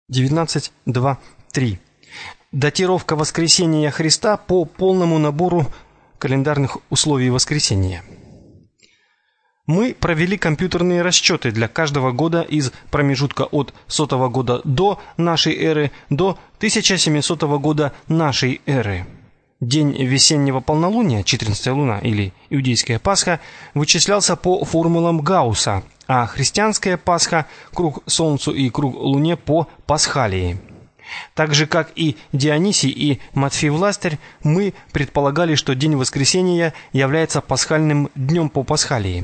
19.2.3. Датировка воскресения Христа по полному набору календарных условий воскресения. Мы провели компьютерные расчеты для каждого года из промежутка от 100 года до нашей эры до 1700 года нашей эры. День весеннего полнолуния, 14-я луна или иудейская Пасха, вычислялся по формулам Гаусса, а христианская Пасха – круг Солнцу и круг Луне по Пасхалии. Так же, как и Дионисий и Матфей Властарь, мы предполагали, что день воскресения является пасхальным днем по Пасхалии.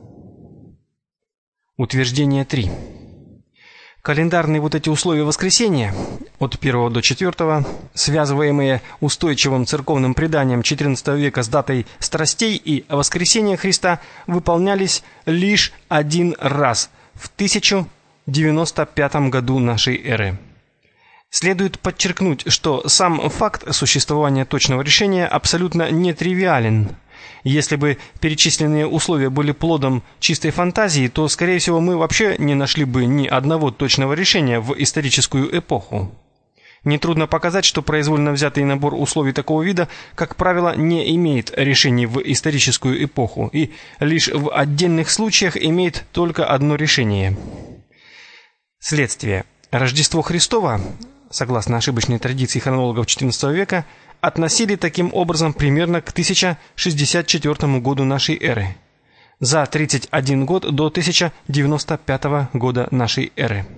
Утверждение 3. Календарные вот эти условия воскресения, от 1 до 4, связываемые устойчивым церковным преданием XIV века с датой страстей и воскресения Христа, выполнялись лишь один раз, в 1095 году нашей эры. Следует подчеркнуть, что сам факт существования точного решения абсолютно нетривиален. Если бы перечисленные условия были плодом чистой фантазии, то, скорее всего, мы вообще не нашли бы ни одного точного решения в историческую эпоху. Нетрудно показать, что произвольно взятый набор условий такого вида, как правило, не имеет решений в историческую эпоху и лишь в отдельных случаях имеет только одно решение. Следствие. Рождество Христово, согласно ошибочной традиции хронологов XIV века, относили таким образом примерно к 1064 году нашей эры, за 31 год до 1095 года нашей эры.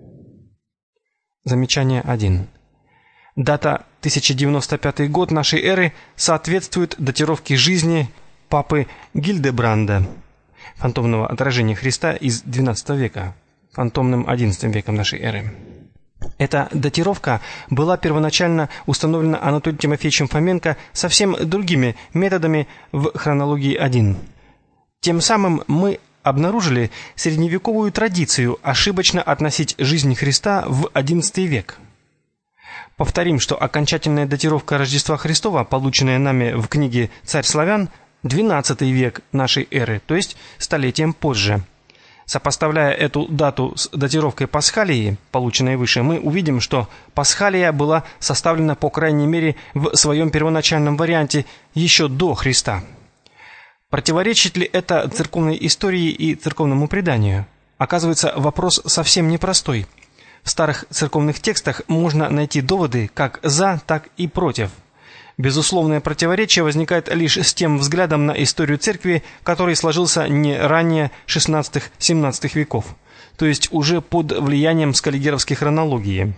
Замечание 1. Дата 1095 год нашей эры соответствует датировке жизни папы Гильдебранда, фантомного отражения Христа из XII века, фантомным XI веком нашей эры. Эта датировка была первоначально установлена Анатолием Тимофеевичем Фоменко совсем другими методами в хронологии 1. Тем самым мы обнаружили средневековую традицию ошибочно относить жизнь Христа в XI век. Повторим, что окончательная датировка Рождества Христова, полученная нами в книге «Царь славян», XII век нашей эры, то есть столетием позже. Сопоставляя эту дату с датировкой Пасхалии, полученной выше, мы увидим, что Пасхалия была составлена, по крайней мере, в своем первоначальном варианте еще до Христа. Противоречит ли это церковной истории и церковному преданию? Оказывается, вопрос совсем непростой. В старых церковных текстах можно найти доводы как за, так и против. Безусловное противоречие возникает лишь с тем взглядом на историю церкви, который сложился не ранее XVI-XVII веков, то есть уже под влиянием скаллигеровской хронологии.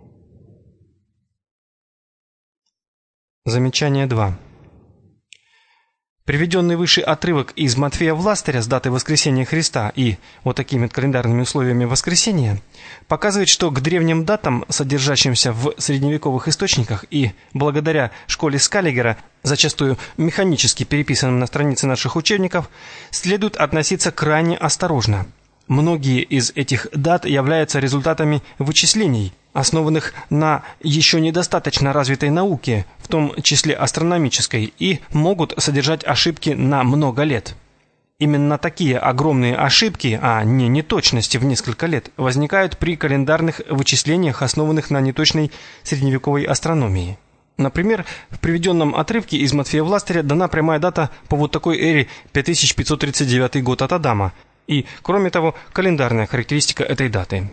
Замечание 2. Приведенный выше отрывок из Матфея Властаря с датой воскресения Христа и вот такими календарными условиями воскресения показывает, что к древним датам, содержащимся в средневековых источниках и благодаря школе Скаллигера, зачастую механически переписанным на странице наших учебников, следует относиться крайне осторожно. Многие из этих дат являются результатами вычислений, основанных на еще недостаточно развитой науке, в том числе астрономической, и могут содержать ошибки на много лет. Именно такие огромные ошибки, а не неточности в несколько лет, возникают при календарных вычислениях, основанных на неточной средневековой астрономии. Например, в приведенном отрывке из Матфея Властаря дана прямая дата по вот такой эре 5539 год от Адама, и, кроме того, календарная характеристика этой даты.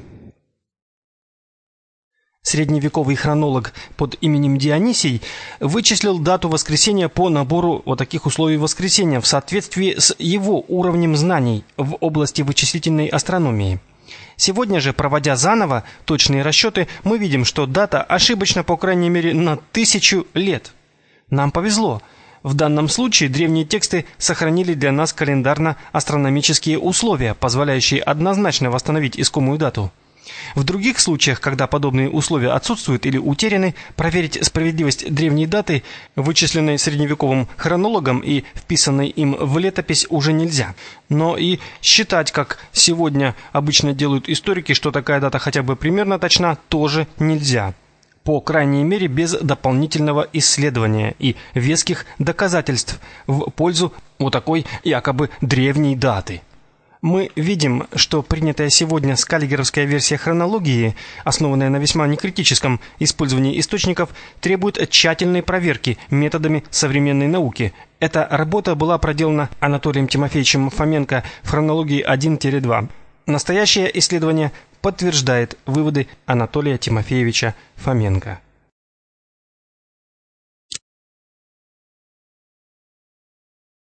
Средневековый хронолог под именем Дионисий вычислил дату воскресения по набору вот таких условий воскресения в соответствии с его уровнем знаний в области вычислительной астрономии. Сегодня же, проводя заново точные расчеты, мы видим, что дата ошибочна по крайней мере на 1000 лет. Нам повезло. В данном случае древние тексты сохранили для нас календарно-астрономические условия, позволяющие однозначно восстановить искомую дату. В других случаях, когда подобные условия отсутствуют или утеряны, проверить справедливость древней даты, вычисленной средневековым хронологом и вписанной им в летопись, уже нельзя. Но и считать, как сегодня обычно делают историки, что такая дата хотя бы примерно точна, тоже нельзя. По крайней мере, без дополнительного исследования и веских доказательств в пользу вот такой якобы древней даты. Мы видим, что принятая сегодня скаллигеровская версия хронологии, основанная на весьма некритическом использовании источников, требует тщательной проверки методами современной науки. Эта работа была проделана Анатолием Тимофеевичем Фоменко в хронологии 1-2. Настоящее исследование подтверждает выводы Анатолия Тимофеевича Фоменко.